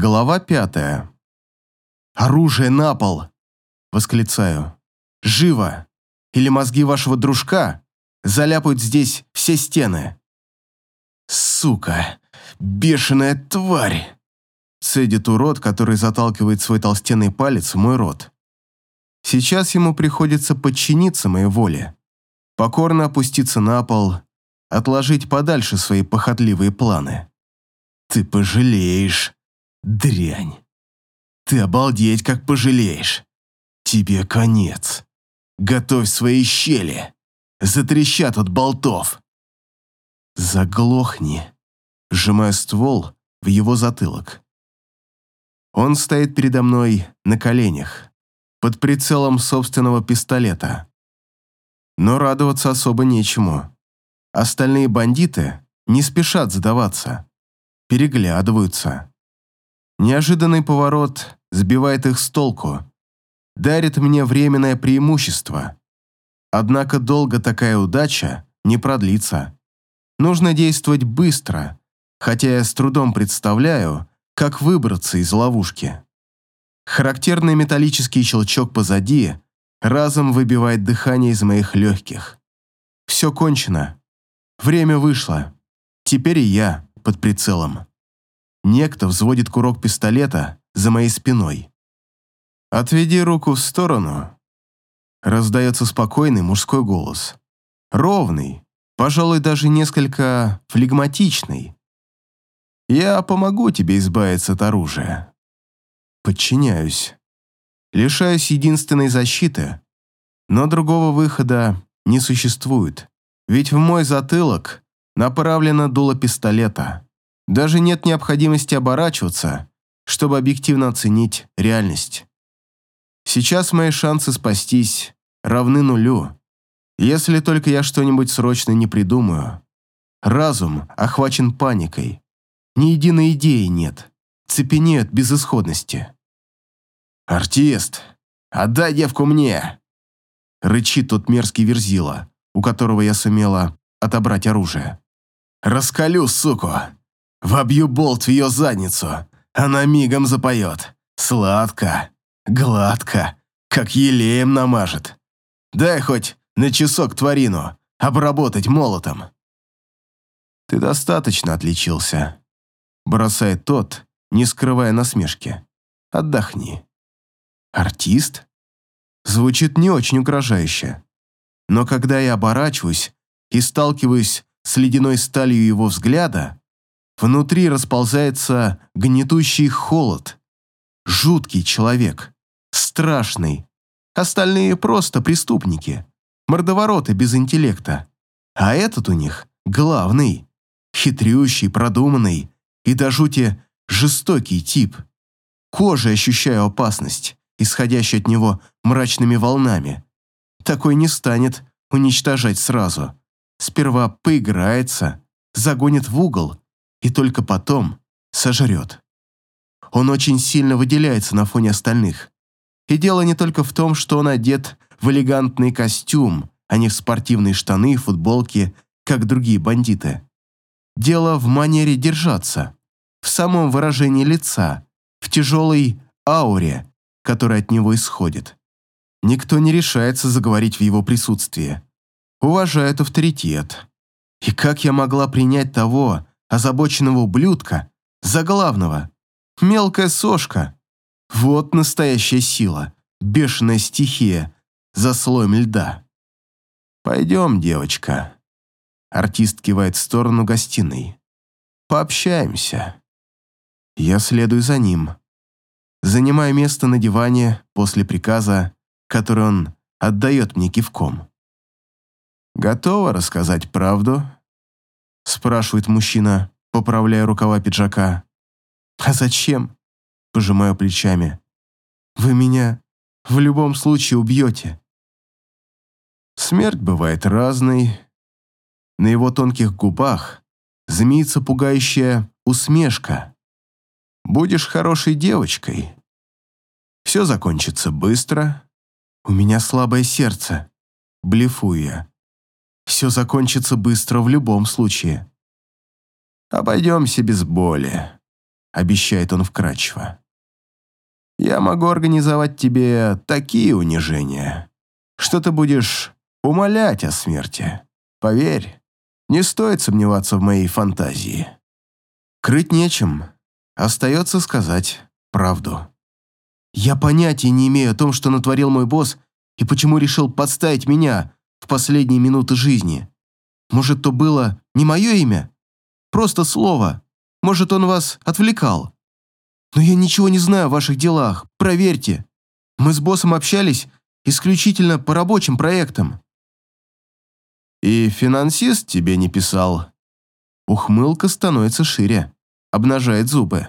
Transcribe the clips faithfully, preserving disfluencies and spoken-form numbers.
Глава пятая. «Оружие на пол!» — восклицаю. «Живо! Или мозги вашего дружка заляпают здесь все стены!» «Сука! Бешеная тварь!» — цедит урод, который заталкивает свой толстенный палец в мой рот. Сейчас ему приходится подчиниться моей воле, покорно опуститься на пол, отложить подальше свои похотливые планы. «Ты пожалеешь, дрянь! Ты обалдеть, как пожалеешь! Тебе конец! Готовь свои щели! Затрещат от болтов!» «Заглохни!» — сжимаю ствол в его затылок. Он стоит передо мной на коленях, под прицелом собственного пистолета. Но радоваться особо нечему. Остальные бандиты не спешат сдаваться, переглядываются. Неожиданный поворот сбивает их с толку, дарит мне временное преимущество. Однако долго такая удача не продлится. Нужно действовать быстро, хотя я с трудом представляю, как выбраться из ловушки. Характерный металлический щелчок позади разом выбивает дыхание из моих легких. Все кончено. Время вышло. Теперь и я под прицелом. Некто взводит курок пистолета за моей спиной. «Отведи руку в сторону», — раздается спокойный мужской голос. Ровный, пожалуй, даже несколько флегматичный. «Я помогу тебе избавиться от оружия». Подчиняюсь. Лишаюсь единственной защиты, но другого выхода не существует, ведь в мой затылок направлено дуло пистолета. Даже нет необходимости оборачиваться, чтобы объективно оценить реальность. Сейчас мои шансы спастись равны нулю, если только я что-нибудь срочно не придумаю. Разум охвачен паникой. Ни единой идеи нет. Цепенеют от безысходности. «Артист, отдай девку мне!» Рычит тот мерзкий верзила, у которого я сумела отобрать оружие. «Раскалю, суку! Вобью болт в ее задницу! Она мигом запоет! Сладко, гладко, как елеем намажет! Дай хоть на часок тварину обработать молотом!» «Ты достаточно отличился», — бросает тот, не скрывая насмешки. «Отдохни». «Артист?» Звучит не очень угрожающе. Но когда я оборачиваюсь и сталкиваюсь с ледяной сталью его взгляда, внутри расползается гнетущий холод. Жуткий человек. Страшный. Остальные просто преступники. Мордовороты без интеллекта. А этот у них главный. Хитрющий, продуманный и до жути жестокий тип. Кожей ощущаю опасность, исходящую от него мрачными волнами. Такой не станет уничтожать сразу. Сперва поиграется, загонит в угол и только потом сожрет. Он очень сильно выделяется на фоне остальных. И дело не только в том, что он одет в элегантный костюм, а не в спортивные штаны и футболки, как другие бандиты. Дело в манере держаться, в самом выражении лица, в тяжелой ауре, которая от него исходит. Никто не решается заговорить в его присутствии. Уважает авторитет. И как я могла принять того озабоченного ублюдка за главного? Мелкая сошка. Вот настоящая сила, бешеная стихия за слоем льда. «Пойдем, девочка». Артист кивает в сторону гостиной. «Пообщаемся». Я следую за ним. Занимаю место на диване после приказа, который он отдает мне кивком. «Готова рассказать правду?» — спрашивает мужчина, поправляя рукава пиджака. «А зачем?» — пожимаю плечами. «Вы меня в любом случае убьете». Смерть бывает разной. На его тонких губах змеится пугающая усмешка. «Будешь хорошей девочкой. Все закончится быстро. У меня слабое сердце. Блефую я. Все закончится быстро в любом случае. Обойдемся без боли. обещает он вкратчиво. «Я могу организовать тебе такие унижения, что ты будешь умолять о смерти. Поверь, не стоит сомневаться в моей фантазии». Крыть нечем, остается сказать правду. Я понятия не имею о том, что натворил мой босс и почему решил подставить меня в последние минуты жизни. Может, то было не мое имя? Просто слово. Может, он вас отвлекал? Но я ничего не знаю о ваших делах, проверьте. Мы с боссом общались исключительно по рабочим проектам. И финансист тебе не писал. Ухмылка становится шире, обнажает зубы.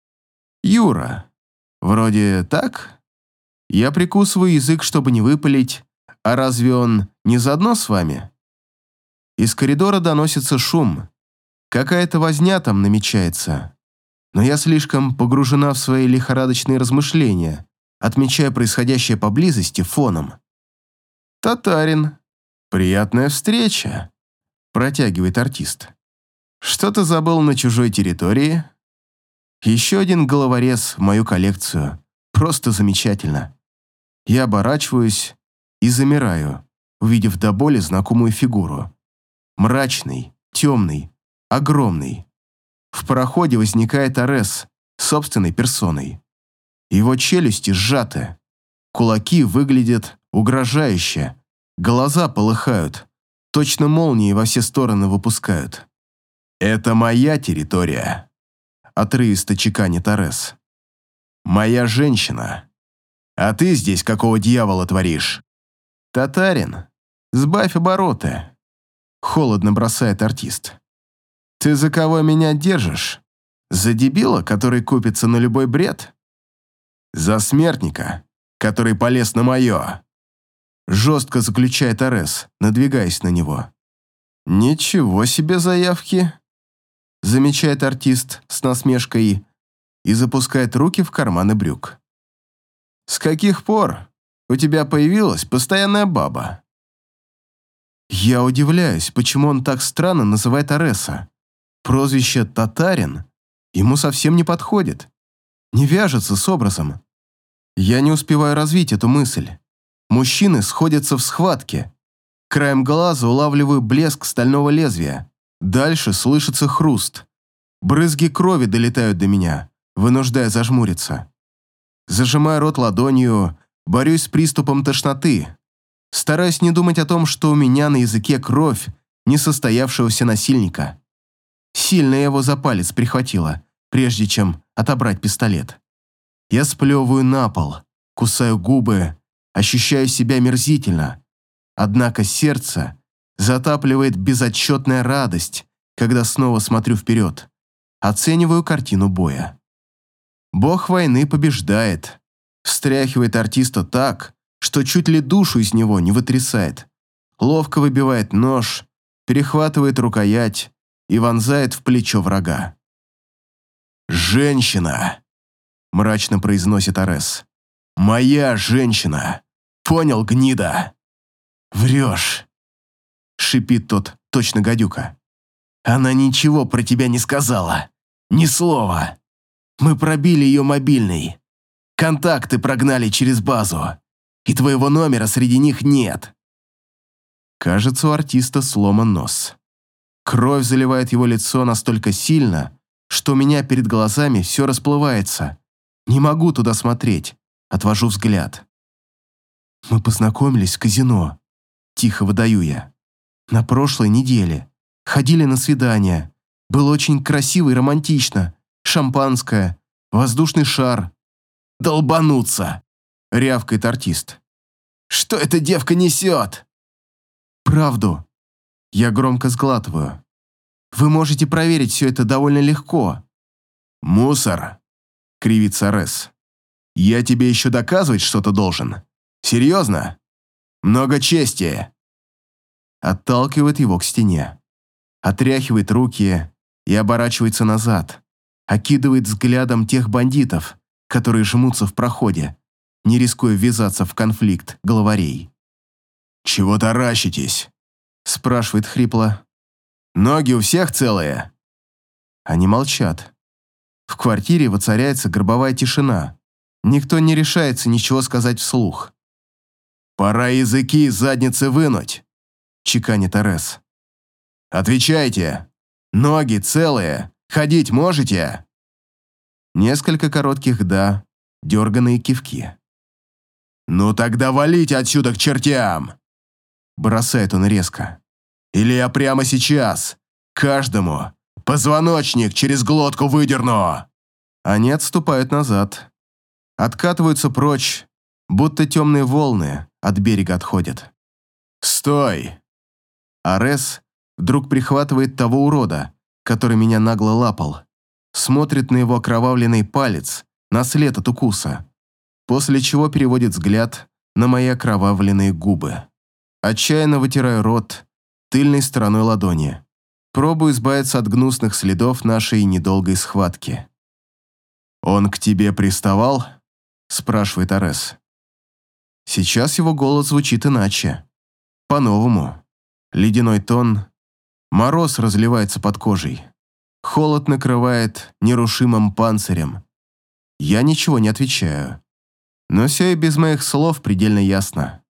Юра, вроде так? Я прикусываю язык, чтобы не выпалить, а разве он не заодно с вами? Из коридора доносится шум. Какая-то возня там намечается. Но я слишком погружена в свои лихорадочные размышления, отмечая происходящее поблизости фоном. «Татарин, приятная встреча», – протягивает артист. «Что ты забыл на чужой территории?» Еще один головорез в мою коллекцию. Просто замечательно. Я оборачиваюсь и замираю, увидев до боли знакомую фигуру. Мрачный, темный, огромный. В проходе возникает Арес собственной персоной. Его челюсти сжаты. Кулаки выглядят угрожающе. Глаза полыхают. Точно молнии во все стороны выпускают. «Это моя территория», — отрывисто чеканит Арес. «Моя женщина. А ты здесь какого дьявола творишь?» «Татарин, сбавь обороты», — холодно бросает артист. «Ты за кого меня держишь? За дебила, который купится на любой бред? За смертника, который полез на мое?» Жестко заключает Арес, надвигаясь на него. «Ничего себе заявки», — замечает артист с насмешкой и запускает руки в карманы брюк. «С каких пор у тебя появилась постоянная баба?» Я удивляюсь, почему он так странно называет Ареса. Прозвище «Татарин» ему совсем не подходит, не вяжется с образом. Я не успеваю развить эту мысль. Мужчины сходятся в схватке. Краем глаза улавливаю блеск стального лезвия. Дальше слышится хруст. Брызги крови долетают до меня, вынуждая зажмуриться. Зажимаю рот ладонью, борюсь с приступом тошноты. Стараюсь не думать о том, что у меня на языке кровь несостоявшегося насильника. Сильно его за палец прихватило, прежде чем отобрать пистолет. Я сплевываю на пол, кусаю губы, ощущаю себя мерзительно. Однако сердце затапливает безотчетная радость, когда снова смотрю вперед, оцениваю картину боя. Бог войны побеждает, встряхивает артиста так, что чуть ли душу из него не вытрясает. Ловко выбивает нож, перехватывает рукоять и вонзает в плечо врага. «Женщина!» – мрачно произносит Арес. «Моя женщина! Понял, гнида?» «Врешь!» – шипит тот, точно гадюка. «Она ничего про тебя не сказала. Ни слова. Мы пробили ее мобильный. Контакты прогнали через базу. И твоего номера среди них нет». Кажется, у артиста сломан нос. Кровь заливает его лицо настолько сильно, что у меня перед глазами все расплывается. Не могу туда смотреть, отвожу взгляд. «Мы познакомились в казино», – тихо выдаю я. «На прошлой неделе. Ходили на свидания. Было очень красиво и романтично. Шампанское, воздушный шар». «Долбануться!» – рявкает артист. «Что эта девка несет?» «Правду». Я громко сглатываю. «Вы можете проверить все это довольно легко». «Мусор», — кривится Арес. «Я тебе еще доказывать что-то должен? Серьезно? Много чести». Отталкивает его к стене. Отряхивает руки и оборачивается назад. Окидывает взглядом тех бандитов, которые жмутся в проходе, не рискуя ввязаться в конфликт главарей. «Чего таращитесь?» – спрашивает хрипло. «Ноги у всех целые?» Они молчат. В квартире воцаряется гробовая тишина. Никто не решается ничего сказать вслух. «Пора языки из задницы вынуть», — чеканит Арес. «Отвечайте! Ноги целые? Ходить можете?» Несколько коротких «да», дерганые кивки. «Ну тогда валите отсюда к чертям!» Бросает он резко. «Или я прямо сейчас каждому позвоночник через глотку выдерну!» Они отступают назад. Откатываются прочь, будто темные волны от берега отходят. «Стой!» Арес вдруг прихватывает того урода, который меня нагло лапал. Смотрит на его окровавленный палец, на след от укуса, после чего переводит взгляд на мои окровавленные губы. Отчаянно вытираю рот тыльной стороной ладони. Пробую избавиться от гнусных следов нашей недолгой схватки. «Он к тебе приставал?» – спрашивает Арес. Сейчас его голос звучит иначе. По-новому. Ледяной тон. Мороз разливается под кожей. Холод накрывает нерушимым панцирем. Я ничего не отвечаю. Но все и без моих слов предельно ясно.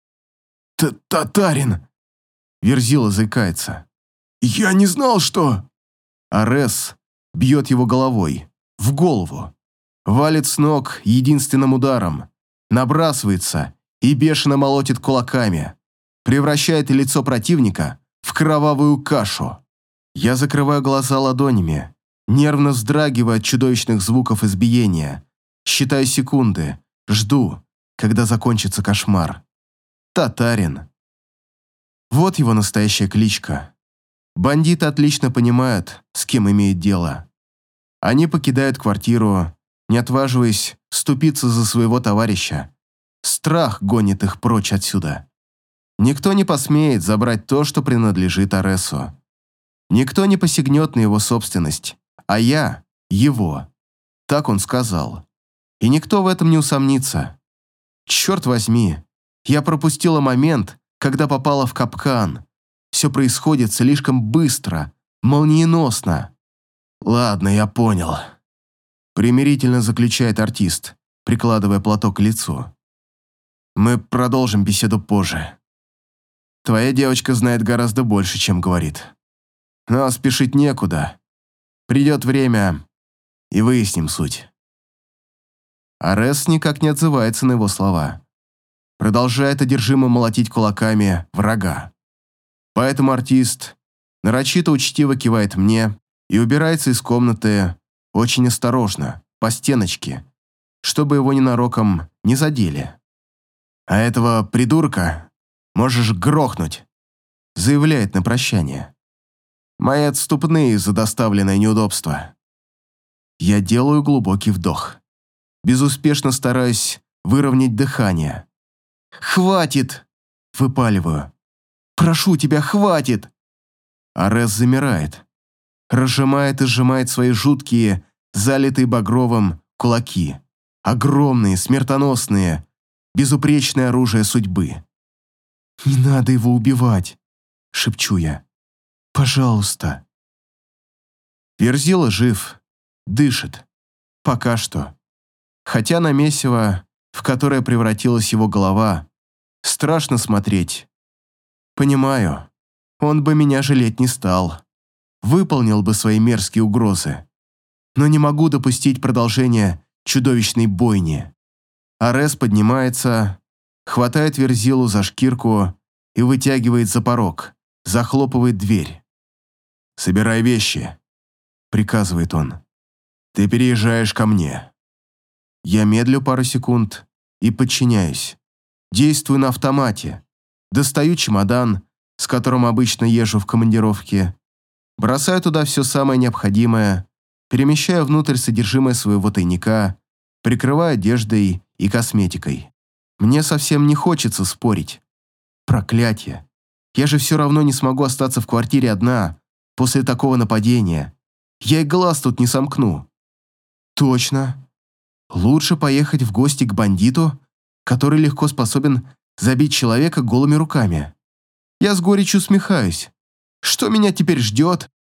«Татарин!» Верзила заикается. «Я не знал, что...» Арес бьет его головой. В голову. Валит с ног единственным ударом. Набрасывается и бешено молотит кулаками. Превращает лицо противника в кровавую кашу. Я закрываю глаза ладонями, нервно вздрагиваю от чудовищных звуков избиения. Считаю секунды, жду, когда закончится кошмар. Татарин. Вот его настоящая кличка. Бандиты отлично понимают, с кем имеют дело. Они покидают квартиру, не отваживаясь вступиться за своего товарища. Страх гонит их прочь отсюда. Никто не посмеет забрать то, что принадлежит Аресу. Никто не посягнет на его собственность, а я – его. Так он сказал. И никто в этом не усомнится. Черт возьми, я пропустила момент, когда попала в капкан. Все происходит слишком быстро, молниеносно. Ладно, я понял. Примирительно заключает артист, прикладывая платок к лицу. Мы продолжим беседу позже. Твоя девочка знает гораздо больше, чем говорит. Но спешить некуда. Придет время, и выясним суть. Арес никак не отзывается на его слова. Продолжает одержимо молотить кулаками врага. Поэтому артист нарочито учтиво кивает мне и убирается из комнаты очень осторожно, по стеночке, чтобы его ненароком не задели. «А этого придурка можешь грохнуть», заявляет на прощание. «Мои отступные за доставленное неудобство». Я делаю глубокий вдох. Безуспешно стараюсь выровнять дыхание. «Хватит!» – выпаливаю. «Прошу тебя, хватит!» Арес замирает. Разжимает и сжимает свои жуткие, залитые багровым, кулаки. Огромные, смертоносные, безупречное оружие судьбы. «Не надо его убивать!» – шепчу я. «Пожалуйста!» Верзила жив, дышит. Пока что. Хотя на месиво, в которое превратилась его голова, страшно смотреть. Понимаю, он бы меня жалеть не стал. Выполнил бы свои мерзкие угрозы. Но не могу допустить продолжения чудовищной бойни. Арес поднимается, хватает Верзилу за шкирку и вытягивает за порог, захлопывает дверь. «Собирай вещи», — приказывает он. «Ты переезжаешь ко мне». Я медлю пару секунд и подчиняюсь. Действую на автомате. Достаю чемодан, с которым обычно езжу в командировке. Бросаю туда все самое необходимое, перемещаю внутрь содержимое своего тайника, прикрываю одеждой и косметикой. Мне совсем не хочется спорить. Проклятье. Я же все равно не смогу остаться в квартире одна после такого нападения. Я и глаз тут не сомкну. Точно. Лучше поехать в гости к бандиту, который легко способен забить человека голыми руками. Я с горечью усмехаюсь. Что меня теперь ждет,